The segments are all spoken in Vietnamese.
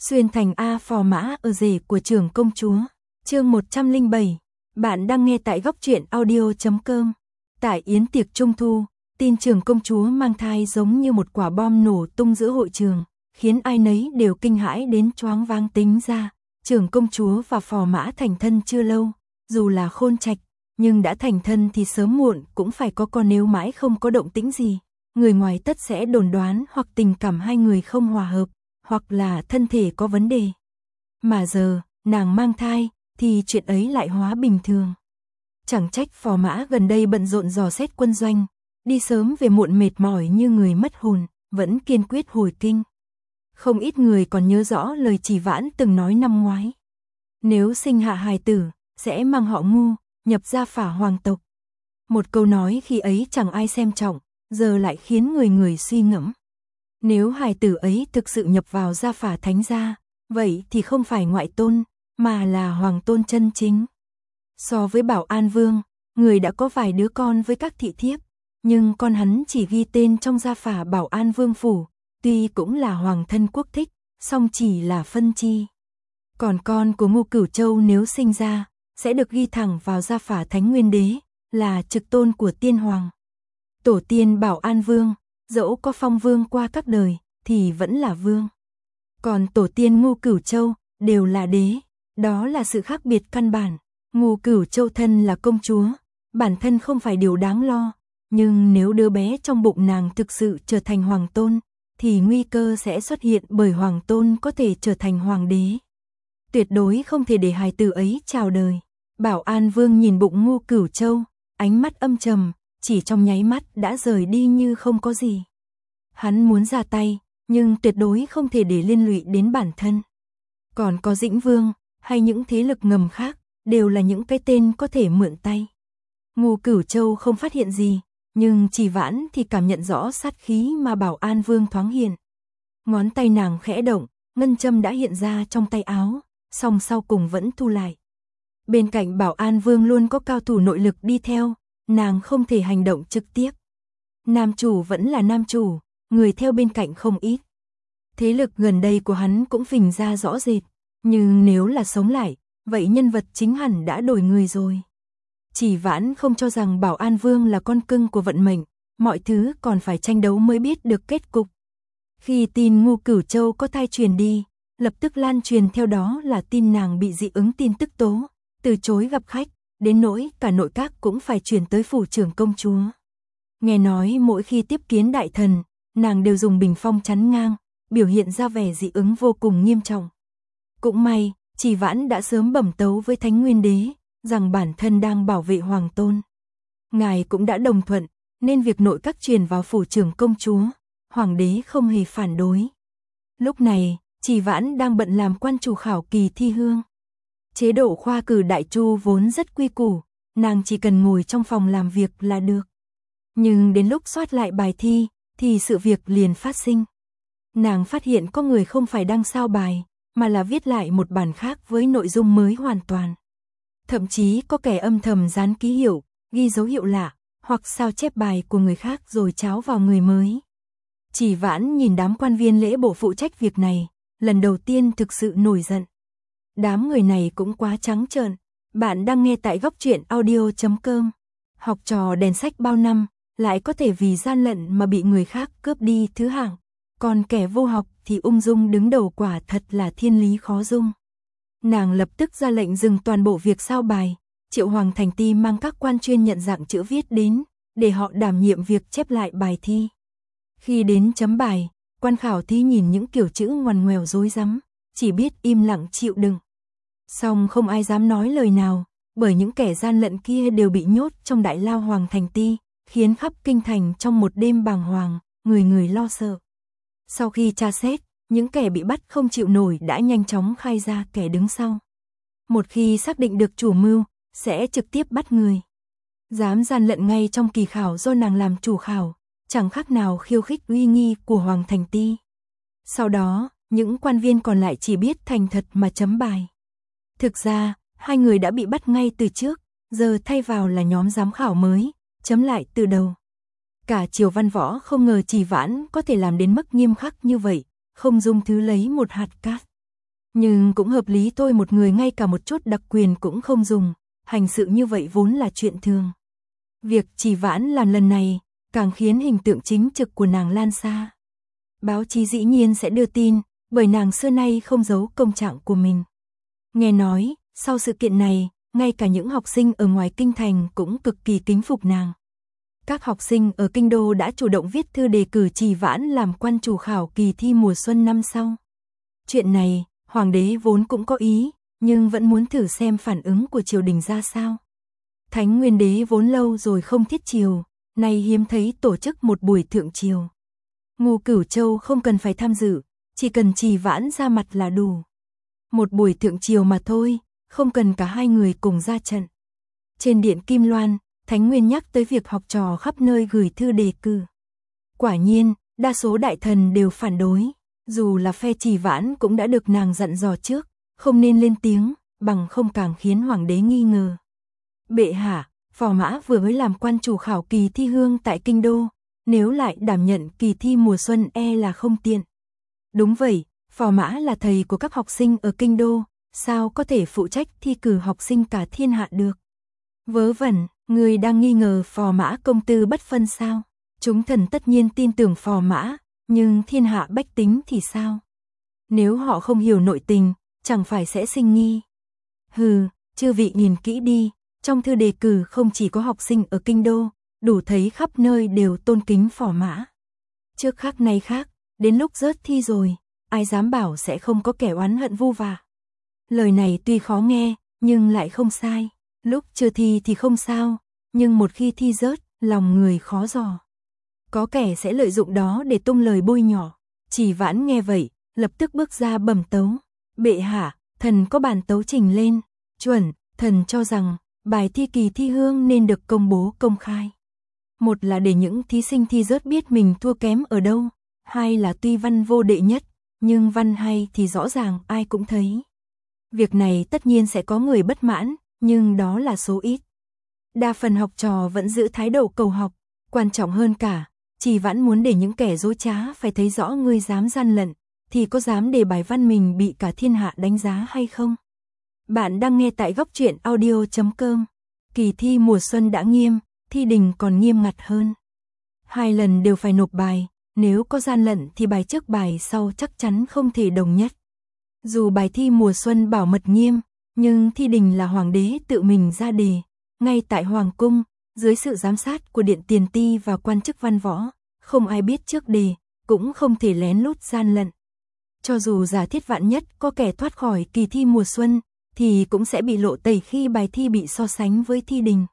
Xuyên thành A phò mã ở rể của trưởng công chúa. Chương 107. Bạn đang nghe tại góc truyện audio.com. Tại yến tiệc trung thu, tin trưởng công chúa mang thai giống như một quả bom nổ tung giữa hội trường, khiến ai nấy đều kinh hãi đến choáng váng. Tính ra, trưởng công chúa và phò mã thành thân chưa lâu, dù là khôn trạch, nhưng đã thành thân thì sớm muộn cũng phải có con, nếu mãi không có động tĩnh gì, người ngoài tất sẽ đồn đoán hoặc tình cảm hai người không hòa hợp, hoặc là thân thể có vấn đề. Mà giờ, nàng mang thai, thì chuyện ấy lại hóa bình thường. Chẳng trách phò mã gần đây bận rộn dò xét quân doanh, đi sớm về muộn mệt mỏi như người mất hồn, vẫn kiên quyết hồi kinh. Không ít người còn nhớ rõ lời Chỉ Vãn từng nói năm ngoái. Nếu sinh hạ hài tử, sẽ mang họ Ngu, nhập gia phả hoàng tộc. Một câu nói khi ấy chẳng ai xem trọng, giờ lại khiến người người suy ngẫm. Nếu hài tử ấy thực sự nhập vào gia phả thánh gia, vậy thì không phải ngoại tôn, mà là hoàng tôn chân chính. So với Bảo An Vương, người đã có vài đứa con với các thị thiếp, nhưng con hắn chỉ ghi tên trong gia phả Bảo An Vương phủ, tuy cũng là hoàng thân quốc thích, song chỉ là phân chi. Còn con của Ngô Cửu Châu nếu sinh ra, sẽ được ghi thẳng vào gia phả Thánh Nguyên Đế, là trực tôn của tiên hoàng. Tổ tiên Bảo An Vương, dẫu có phong vương qua các đời, thì vẫn là vương. Còn tổ tiên Ngô Cửu Châu, đều là đế, đó là sự khác biệt căn bản. Ngô Cửu Châu thân là công chúa, bản thân không phải điều đáng lo, nhưng nếu đứa bé trong bụng nàng thực sự trở thành hoàng tôn, thì nguy cơ sẽ xuất hiện, bởi hoàng tôn có thể trở thành hoàng đế. Tuyệt đối không thể để hài tử ấy chào đời. Bảo An Vương nhìn bụng Ngô Cửu Châu, ánh mắt âm trầm, chỉ trong nháy mắt đã rời đi như không có gì. Hắn muốn ra tay, nhưng tuyệt đối không thể để liên lụy đến bản thân. Còn có Dĩnh Vương, hay những thế lực ngầm khác, đều là những cái tên có thể mượn tay. Ngô Cửu Châu không phát hiện gì, nhưng Chỉ Vãn thì cảm nhận rõ sát khí mà Bảo An Vương thoáng hiện. Ngón tay nàng khẽ động, ngân châm đã hiện ra trong tay áo, song sau cùng vẫn thu lại. Bên cạnh Bảo An Vương luôn có cao thủ nội lực đi theo, nàng không thể hành động trực tiếp. Nam chủ vẫn là nam chủ, người theo bên cạnh không ít. Thế lực gần đây của hắn cũng phình ra rõ rệt, nhưng nếu là sống lại, vậy nhân vật chính hẳn đã đổi người rồi. Chỉ Vãn không cho rằng Bảo An Vương là con cưng của vận mệnh, mọi thứ còn phải tranh đấu mới biết được kết cục. Khi tin Ngô Cửu Châu có thai truyền đi, lập tức lan truyền theo đó là tin nàng bị dị ứng tin tức tố, từ chối gặp khách, đến nỗi cả nội các cũng phải chuyển tới phủ trưởng công chúa. Nghe nói mỗi khi tiếp kiến đại thần, nàng đều dùng bình phong chắn ngang, biểu hiện ra vẻ dị ứng vô cùng nghiêm trọng. Cũng may, Chỉ Vãn đã sớm bẩm tấu với Thánh Nguyên Đế, rằng bản thân đang bảo vệ hoàng tôn. Ngài cũng đã đồng thuận, nên việc nội các truyền vào phủ trưởng công chúa, hoàng đế không hề phản đối. Lúc này, Chỉ Vãn đang bận làm quan chủ khảo kỳ thi hương. Chế độ khoa cử đại chu vốn rất quy củ, nàng chỉ cần ngồi trong phòng làm việc là được. Nhưng đến lúc soát lại bài thi, thì sự việc liền phát sinh. Nàng phát hiện có người không phải đăng sao bài, mà là viết lại một bản khác với nội dung mới hoàn toàn. Thậm chí có kẻ âm thầm dán ký hiệu, ghi dấu hiệu lạ, hoặc sao chép bài của người khác rồi tráo vào người mới. Chỉ Vãn nhìn đám quan viên lễ bộ phụ trách việc này, lần đầu tiên thực sự nổi giận. Đám người này cũng quá trắng trợn. Bạn đang nghe tại góc truyện audio.com. Học trò đèn sách bao năm, lại có thể vì gian lận mà bị người khác cướp đi thứ hạng. Còn kẻ vô học thì ung dung đứng đầu, quả thật là thiên lý khó dung. Nàng lập tức ra lệnh dừng toàn bộ việc sao bài, triệu Hoàng Thành Ti mang các quan chuyên nhận dạng chữ viết đến, để họ đảm nhiệm việc chép lại bài thi. Khi đến chấm bài, quan khảo thí nhìn những kiểu chữ ngoằn ngoèo rối rắm, chỉ biết im lặng chịu đựng. Song không ai dám nói lời nào, bởi những kẻ gian lận kia đều bị nhốt trong đại lao Hoàng Thành Ti, khiến khắp kinh thành trong một đêm bàng hoàng, người người lo sợ. Sau khi tra xét, những kẻ bị bắt không chịu nổi đã nhanh chóng khai ra kẻ đứng sau. Một khi xác định được chủ mưu, sẽ trực tiếp bắt người. Dám gian lận ngay trong kỳ khảo do nàng làm chủ khảo, chẳng khác nào khiêu khích uy nghi của Hoàng Thành Ti. Sau đó, những quan viên còn lại chỉ biết thành thật mà chấm bài. Thực ra, hai người đã bị bắt ngay từ trước, giờ thay vào là nhóm giám khảo mới, chấm lại từ đầu. Cả triều văn võ không ngờ Chỉ Vãn có thể làm đến mức nghiêm khắc như vậy, không dung thứ lấy một hạt cát. Nhưng cũng hợp lý thôi, một người ngay cả một chút đặc quyền cũng không dùng, hành sự như vậy vốn là chuyện thường. Việc Trì Vãn làm lần này, càng khiến hình tượng chính trực của nàng lan xa. Báo chí dĩ nhiên sẽ đưa tin, bởi nàng xưa nay không giấu công trạng của mình. Nghe nói, sau sự kiện này, ngay cả những học sinh ở ngoài kinh thành cũng cực kỳ kính phục nàng. Các học sinh ở kinh đô đã chủ động viết thư đề cử Trì Vãn làm quan chủ khảo kỳ thi mùa xuân năm sau. Chuyện này, hoàng đế vốn cũng có ý, nhưng vẫn muốn thử xem phản ứng của triều đình ra sao. Thánh Nguyên đế vốn lâu rồi không thiết triều, nay hiếm thấy tổ chức một buổi thượng triều. Ngô Cửu Châu không cần phải tham dự, chỉ cần Trì Vãn ra mặt là đủ. Một buổi thượng triều mà thôi, không cần cả hai người cùng ra trận. Trên điện Kim Loan, Thánh Nguyên nhắc tới việc học trò khắp nơi gửi thư đề cử. Quả nhiên, đa số đại thần đều phản đối, dù là phe Trì Vãn cũng đã được nàng dặn dò trước, không nên lên tiếng, bằng không càng khiến hoàng đế nghi ngờ. Bệ hạ, Phò Mã vừa mới làm quan chủ khảo kỳ thi hương tại kinh đô, nếu lại đảm nhận kỳ thi mùa xuân là không tiện. Đúng vậy, Phò Mã là thầy của các học sinh ở kinh đô, sao có thể phụ trách thi cử học sinh cả thiên hạ được. Vớ vẩn, người đang nghi ngờ Phò Mã công tư bất phân sao? Chúng thần tất nhiên tin tưởng Phò Mã, nhưng thiên hạ bách tính thì sao? Nếu họ không hiểu nội tình, chẳng phải sẽ sinh nghi. Hừ, chư vị nhìn kỹ đi, trong thư đề cử không chỉ có học sinh ở kinh đô, đủ thấy khắp nơi đều tôn kính Phò Mã. Trước khác nay khác, đến lúc rớt thi rồi, ai dám bảo sẽ không có kẻ oán hận vu vạ. Lời này tuy khó nghe, nhưng lại không sai. Lúc chưa thi thì không sao, nhưng một khi thi rớt, lòng người khó dò. Có kẻ sẽ lợi dụng đó để tung lời bôi nhọ. Trì Vãn nghe vậy, lập tức bước ra bẩm tấu. Bệ hạ, thần có bản tấu trình lên. Chuẩn, thần cho rằng, bài thi kỳ thi hương nên được công bố công khai. Một là để những thí sinh thi rớt biết mình thua kém ở đâu. Hai là tuy văn vô đệ nhất, nhưng văn hay thì rõ ràng ai cũng thấy. Việc này tất nhiên sẽ có người bất mãn, nhưng đó là số ít. Đa phần học trò vẫn giữ thái độ cầu học, quan trọng hơn cả, Trì Vãn muốn để những kẻ dối trá phải thấy rõ ngươi dám gian lận, thì có dám để bài văn mình bị cả thiên hạ đánh giá hay không? Bạn đang nghe tại Góc Truyện Audio.com. Kỳ thi mùa xuân đã nghiêm, thi đình còn nghiêm ngặt hơn. 2 lần đều phải nộp bài, nếu có gian lận thì bài trước bài sau chắc chắn không thể đồng nhất. Dù bài thi mùa xuân bảo mật nghiêm, nhưng thi đình là hoàng đế tự mình ra đề, ngay tại hoàng cung, dưới sự giám sát của điện tiền ti và quan chức văn võ, không ai biết trước đề, cũng không thể lén lút gian lận. Cho dù giả thiết vạn nhất có kẻ thoát khỏi kỳ thi mùa xuân, thì cũng sẽ bị lộ tẩy khi bài thi bị so sánh với thi đình.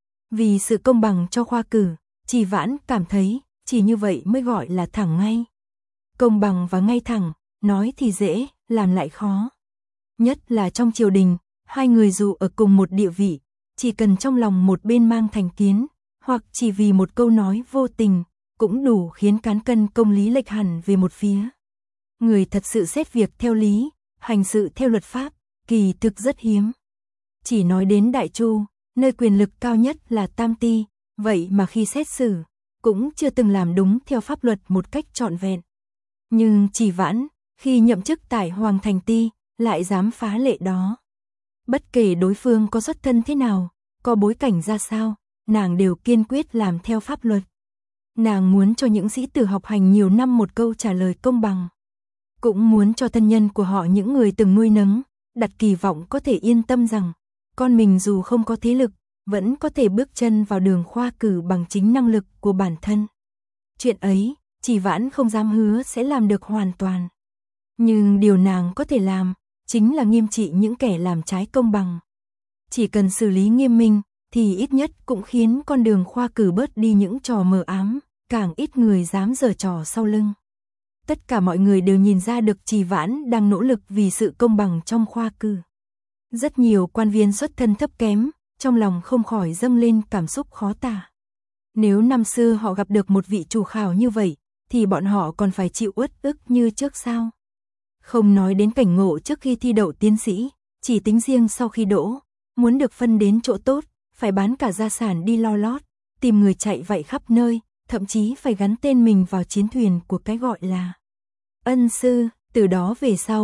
Vì sự công bằng cho khoa cử, Trì Vãn cảm thấy, chỉ như vậy mới gọi là thẳng ngay. Công bằng và ngay thẳng, nói thì dễ, làm lại khó. Nhất là trong triều đình, hai người dù ở cùng một địa vị, chỉ cần trong lòng một bên mang thành kiến, hoặc chỉ vì một câu nói vô tình, cũng đủ khiến cán cân công lý lệch hẳn về một phía. Người thật sự xét việc theo lý, hành sự theo luật pháp, kỳ thực rất hiếm. Chỉ nói đến Đại Chu, nơi quyền lực cao nhất là Tam Ti, vậy mà khi xét xử, cũng chưa từng làm đúng theo pháp luật một cách trọn vẹn. Nhưng Trì Vãn, khi nhậm chức tại Hoàng Thành Ti, lại dám phá lệ đó. Bất kể đối phương có xuất thân thế nào, có bối cảnh ra sao, nàng đều kiên quyết làm theo pháp luật. Nàng muốn cho những sĩ tử học hành nhiều năm một câu trả lời công bằng. Cũng muốn cho thân nhân của họ những người từng nuôi nấng, đặt kỳ vọng có thể yên tâm rằng, con mình dù không có thế lực, vẫn có thể bước chân vào đường khoa cử bằng chính năng lực của bản thân. Chuyện ấy, Trì Vãn không dám hứa sẽ làm được hoàn toàn. Nhưng điều nàng có thể làm, chính là nghiêm trị những kẻ làm trái công bằng. Chỉ cần xử lý nghiêm minh, thì ít nhất cũng khiến con đường khoa cử bớt đi những trò mờ ám, càng ít người dám giở trò sau lưng. Tất cả mọi người đều nhìn ra được Trì Vãn đang nỗ lực vì sự công bằng trong khoa cử. Rất nhiều quan viên xuất thân thấp kém, trong lòng không khỏi dâng lên cảm xúc khó tả. Nếu năm xưa họ gặp được một vị chủ khảo như vậy, thì bọn họ còn phải chịu uất ức như trước sao? Không nói đến cảnh ngộ trước khi thi đậu tiến sĩ, chỉ tính riêng sau khi đỗ, muốn được phân đến chỗ tốt, phải bán cả gia sản đi lo lót, tìm người chạy vạy khắp nơi, thậm chí phải gắn tên mình vào chiến thuyền của cái gọi là ân sư. Từ đó về sau,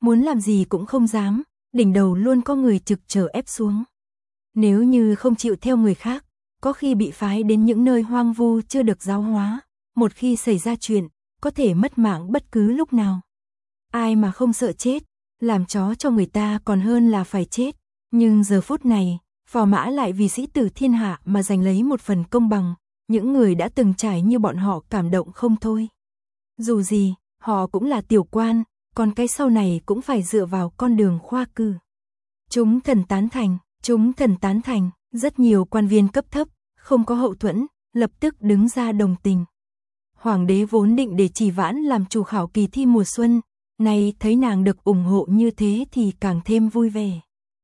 muốn làm gì cũng không dám, đỉnh đầu luôn có người trực chờ ép xuống. Nếu như không chịu theo người khác, có khi bị phái đến những nơi hoang vu chưa được giáo hóa, một khi xảy ra chuyện, có thể mất mạng bất cứ lúc nào. Ai mà không sợ chết, làm chó cho người ta còn hơn là phải chết. Nhưng giờ phút này, Phò Mã lại vì sĩ tử thiên hạ mà giành lấy một phần công bằng, những người đã từng trải như bọn họ cảm động không thôi. Dù gì, họ cũng là tiểu quan, còn cái sau này cũng phải dựa vào con đường khoa cử. Chúng thần tán thành, rất nhiều quan viên cấp thấp, không có hậu thuẫn, lập tức đứng ra đồng tình. Hoàng đế vốn định để Trì Vãn làm chủ khảo kỳ thi mùa xuân, nay thấy nàng được ủng hộ như thế thì càng thêm vui vẻ.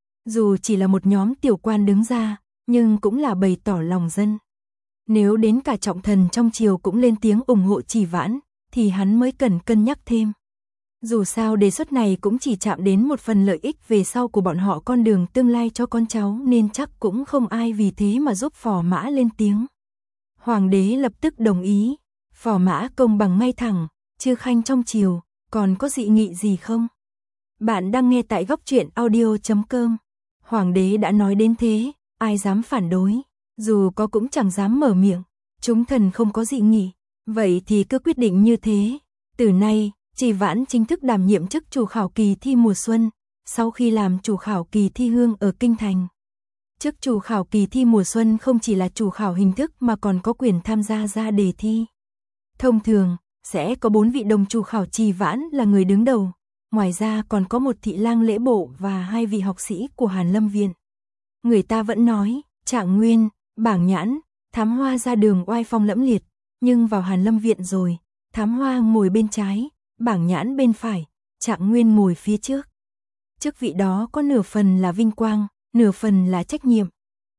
Dù chỉ là một nhóm tiểu quan đứng ra, nhưng cũng là bày tỏ lòng dân. Nếu đến cả trọng thần trong triều cũng lên tiếng ủng hộ Trì Vãn, thì hắn mới cần cân nhắc thêm. Dù sao đề xuất này cũng chỉ chạm đến một phần lợi ích về sau của bọn họ, con đường tương lai cho con cháu, nên chắc cũng không ai vì thế mà giúp Phò Mã lên tiếng. Hoàng đế lập tức đồng ý, Phò Mã công bằng ngay thẳng, chư khanh trong triều, còn có dị nghị gì không? Bạn đang nghe tại góc truyện audio.com. Hoàng đế đã nói đến thế, ai dám phản đối, dù có cũng chẳng dám mở miệng. Chúng thần không có dị nghị, vậy thì cứ quyết định như thế. Từ nay, Trì Vãn chính thức đảm nhiệm chức chủ khảo kỳ thi mùa xuân, sau khi làm chủ khảo kỳ thi hương ở Kinh Thành. Chức chủ khảo kỳ thi mùa xuân không chỉ là chủ khảo hình thức mà còn có quyền tham gia ra đề thi. Thông thường, sẽ có 4 vị đồng chủ khảo, Trì Vãn là người đứng đầu. Ngoài ra còn có một thị lang lễ bộ và 2 vị học sĩ của Hàn Lâm Viện. Người ta vẫn nói, Trạng Nguyên, Bảng Nhãn, Thám Hoa ra đường oai phong lẫm liệt, nhưng vào Hàn Lâm Viện rồi, Thám Hoa ngồi bên trái, Bảng Nhãn bên phải, Trạng Nguyên ngồi phía trước. Chức vị đó có nửa phần là vinh quang, nửa phần là trách nhiệm.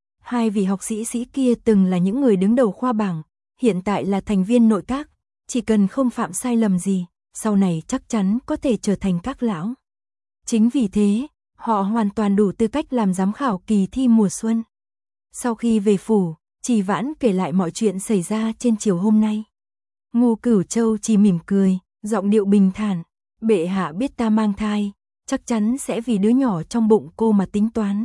2 vị học sĩ kia từng là những người đứng đầu khoa bảng, hiện tại là thành viên nội các, chỉ cần không phạm sai lầm gì, sau này chắc chắn có thể trở thành các lão. Chính vì thế, họ hoàn toàn đủ tư cách làm giám khảo kỳ thi mùa xuân. Sau khi về phủ, Trì Vãn kể lại mọi chuyện xảy ra trên chiều hôm nay. Ngô Cửu Châu chỉ mỉm cười, giọng điệu bình thản, bệ hạ biết ta mang thai, chắc chắn sẽ vì đứa nhỏ trong bụng cô mà tính toán.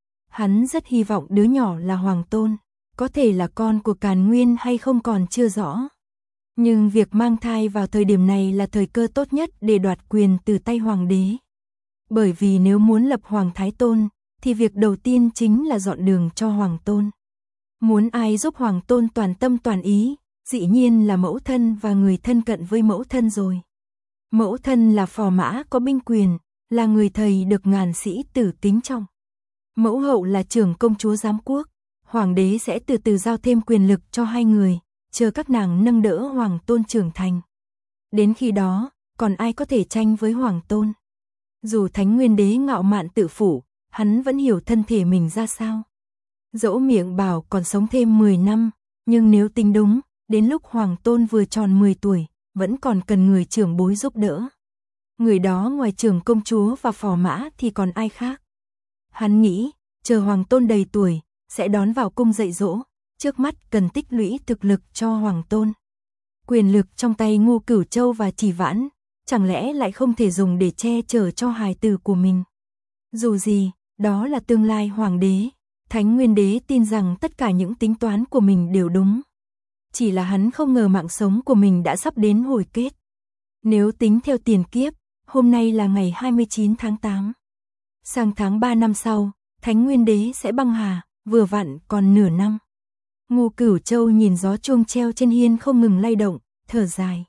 Hắn rất hy vọng đứa nhỏ là Hoàng Tôn, có thể là con của Càn Nguyên hay không còn chưa rõ. Nhưng việc mang thai vào thời điểm này là thời cơ tốt nhất để đoạt quyền từ tay hoàng đế. Bởi vì nếu muốn lập Hoàng Thái Tôn, thì việc đầu tiên chính là dọn đường cho Hoàng Tôn. Muốn ai giúp Hoàng Tôn toàn tâm toàn ý, dĩ nhiên là mẫu thân và người thân cận với mẫu thân rồi. Mẫu thân là Phò Mã có binh quyền, là người thầy được ngàn sĩ tử kính trọng. Mẫu hậu là trưởng công chúa giám quốc, hoàng đế sẽ từ từ giao thêm quyền lực cho hai người, chờ các nàng nâng đỡ Hoàng Tôn trưởng thành. Đến khi đó, còn ai có thể tranh với Hoàng Tôn? Dù Thánh Nguyên Đế ngạo mạn tự phủ, hắn vẫn hiểu thân thể mình ra sao. Dẫu miệng bảo còn sống thêm 10 năm, nhưng nếu tính đúng, đến lúc Hoàng Tôn vừa tròn 10 tuổi, vẫn còn cần người trưởng bối giúp đỡ. Người đó ngoài trưởng công chúa và Phò Mã thì còn ai khác? Hắn nghĩ, chờ Hoàng Tôn đầy tuổi, sẽ đón vào cung dạy dỗ, trước mắt cần tích lũy thực lực cho Hoàng Tôn. Quyền lực trong tay Ngô Cửu Châu và Trì Vãn, chẳng lẽ lại không thể dùng để che chở cho hài tử của mình? Dù gì, đó là tương lai hoàng đế, Thánh Nguyên Đế tin rằng tất cả những tính toán của mình đều đúng. Chỉ là hắn không ngờ mạng sống của mình đã sắp đến hồi kết. Nếu tính theo tiền kiếp, hôm nay là ngày 29 tháng 8. Sang tháng 3 năm sau, Thánh Nguyên Đế sẽ băng hà, vừa vặn còn nửa năm. Ngô Cửu Châu nhìn gió chuông treo trên hiên không ngừng lay động, thở dài.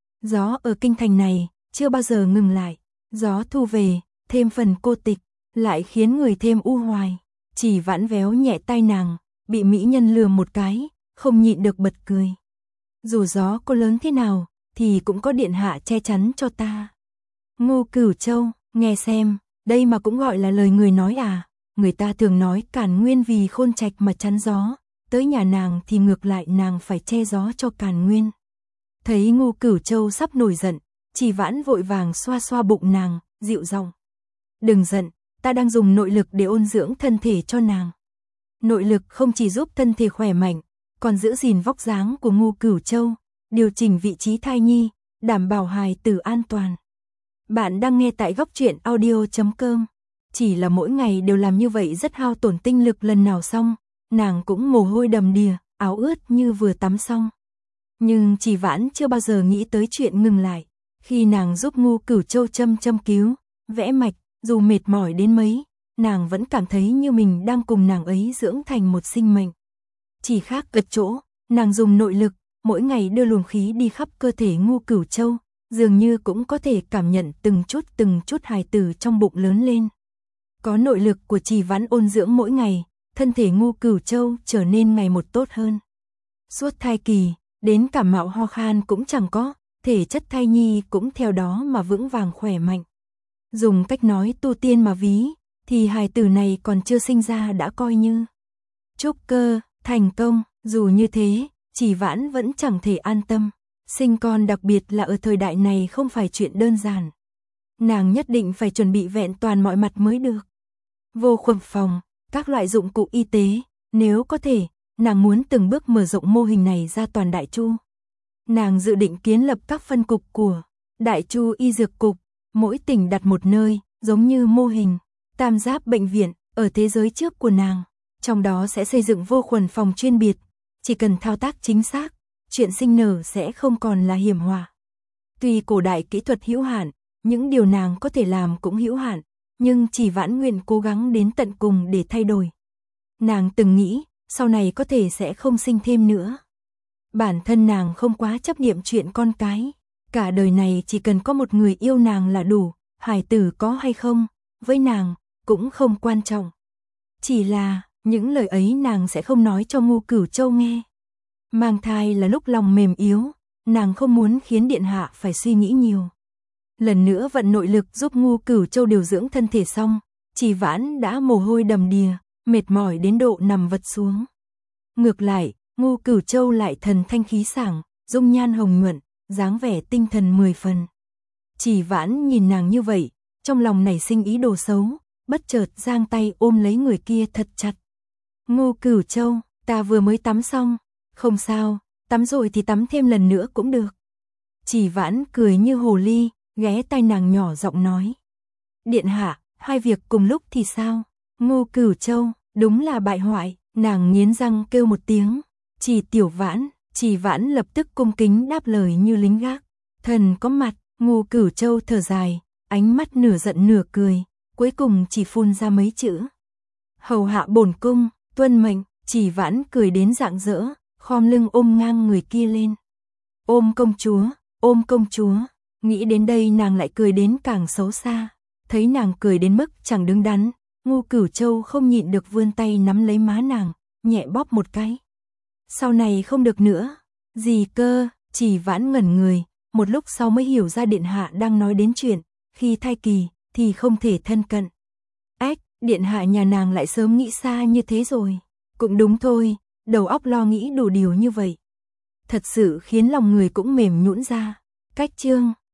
Gió ở kinh thành này, chưa bao giờ ngừng lại. Gió thu về, thêm phần cô tịch, lại khiến người thêm u hoài. Chỉ Vãn véo nhẹ tai nàng, bị mỹ nhân lừa một cái, không nhịn được bật cười. Dù gió có lớn thế nào, thì cũng có điện hạ che chắn cho ta. Ngô Cửu Châu, nghe xem, đây mà cũng gọi là lời người nói à? Người ta thường nói Càn Nguyên vì khôn trạch mà chắn gió, tới nhà nàng thì ngược lại nàng phải che gió cho Càn Nguyên. Thấy Ngô Cửu Châu sắp nổi giận, Trì Vãn vội vàng xoa xoa bụng nàng, dịu giọng. Đừng giận, ta đang dùng nội lực để ôn dưỡng thân thể cho nàng. Nội lực không chỉ giúp thân thể khỏe mạnh, còn giữ gìn vóc dáng của Ngô Cửu Châu, điều chỉnh vị trí thai nhi, đảm bảo hài tử an toàn. Bạn đang nghe tại góc truyện audio.com. Chỉ là mỗi ngày đều làm như vậy rất hao tổn tinh lực, lần nào xong, nàng cũng mồ hôi đầm đìa, áo ướt như vừa tắm xong. Nhưng Chỉ Vãn chưa bao giờ nghĩ tới chuyện ngừng lại. Khi nàng giúp Ngu Cửu Châu châm cứu, vẽ mạch, dù mệt mỏi đến mấy, nàng vẫn cảm thấy như mình đang cùng nàng ấy dưỡng thành một sinh mệnh. Chỉ khác ở chỗ, nàng dùng nội lực, mỗi ngày đưa luồng khí đi khắp cơ thể Ngu Cửu Châu, dường như cũng có thể cảm nhận từng chút hài tử trong bụng lớn lên. Có nội lực của Chỉ Vãn ôn dưỡng mỗi ngày, thân thể Ngu Cửu Châu trở nên ngày một tốt hơn. Suốt thai kỳ, đến cảm mạo ho khan cũng chẳng có, thể chất thai nhi cũng theo đó mà vững vàng khỏe mạnh. Dùng cách nói tu tiên mà ví, thì hài tử này còn chưa sinh ra đã coi như trúc cơ, thành công. Dù như thế, Chỉ Vãn vẫn chẳng thể an tâm. Sinh con đặc biệt là ở thời đại này không phải chuyện đơn giản. Nàng nhất định phải chuẩn bị vẹn toàn mọi mặt mới được. Vô khuẩn phòng, các loại dụng cụ y tế, nếu có thể, nàng muốn từng bước mở rộng mô hình này ra toàn Đại Chu. Nàng dự định kiến lập các phân cục của Đại Chu Y Dược Cục, mỗi tỉnh đặt một nơi, giống như mô hình tam giác bệnh viện ở thế giới trước của nàng. Trong đó sẽ xây dựng vô khuẩn phòng chuyên biệt, chỉ cần thao tác chính xác, chuyện sinh nở sẽ không còn là hiểm họa. Tuy cổ đại kỹ thuật hữu hạn, những điều nàng có thể làm cũng hữu hạn, nhưng Chỉ Vãn nguyện cố gắng đến tận cùng để thay đổi. Nàng từng nghĩ, sau này có thể sẽ không sinh thêm nữa. Bản thân nàng không quá chấp niệm chuyện con cái, cả đời này chỉ cần có một người yêu nàng là đủ, hài tử có hay không, với nàng, cũng không quan trọng. Chỉ là, những lời ấy nàng sẽ không nói cho Ngu Cửu Châu nghe. Mang thai là lúc lòng mềm yếu, nàng không muốn khiến điện hạ phải suy nghĩ nhiều. Lần nữa vận nội lực giúp Ngu Cửu Châu điều dưỡng thân thể xong, Chỉ Vãn đã mồ hôi đầm đìa, mệt mỏi đến độ nằm vật xuống. Ngược lại, Ngu Cửu Châu lại thần thanh khí sảng, dung nhan hồng nhuận, dáng vẻ tinh thần 10 phần. Chỉ Vãn nhìn nàng như vậy, trong lòng nảy sinh ý đồ xấu, bất chợt giang tay ôm lấy người kia thật chặt. Ngu Cửu Châu, ta vừa mới tắm xong. Không sao, tắm rồi thì tắm thêm lần nữa cũng được. Chỉ Vãn cười như hồ ly, ghé tai nàng nhỏ giọng nói. Điện hạ, hai việc cùng lúc thì sao? Ngu Cửu Châu, đúng là bại hoại, nàng nghiến răng kêu một tiếng. Chỉ Tiểu Vãn, Chỉ Vãn lập tức cung kính đáp lời như lính gác. Thần có mặt. Ngu Cửu Châu thở dài, ánh mắt nửa giận nửa cười, cuối cùng chỉ phun ra mấy chữ. Hầu hạ bổn cung, tuân mệnh. Chỉ Vãn cười đến rạng rỡ, khom lưng ôm ngang người kia lên. Ôm công chúa, nghĩ đến đây nàng lại cười đến càng xấu xa. Thấy nàng cười đến mức chẳng đứng đắn, Ngu Cửu Châu không nhịn được vươn tay nắm lấy má nàng, nhẹ bóp một cái. Sau này không được nữa. Gì cơ? Chỉ Vãn ngẩn người, một lúc sau mới hiểu ra điện hạ đang nói đến chuyện, khi thai kỳ thì không thể thân cận. Ếch, điện hạ nhà nàng lại sớm nghĩ xa như thế rồi. Cũng đúng thôi, đầu óc lo nghĩ đủ điều như vậy. Thật sự khiến lòng người cũng mềm nhũn ra. Cách chương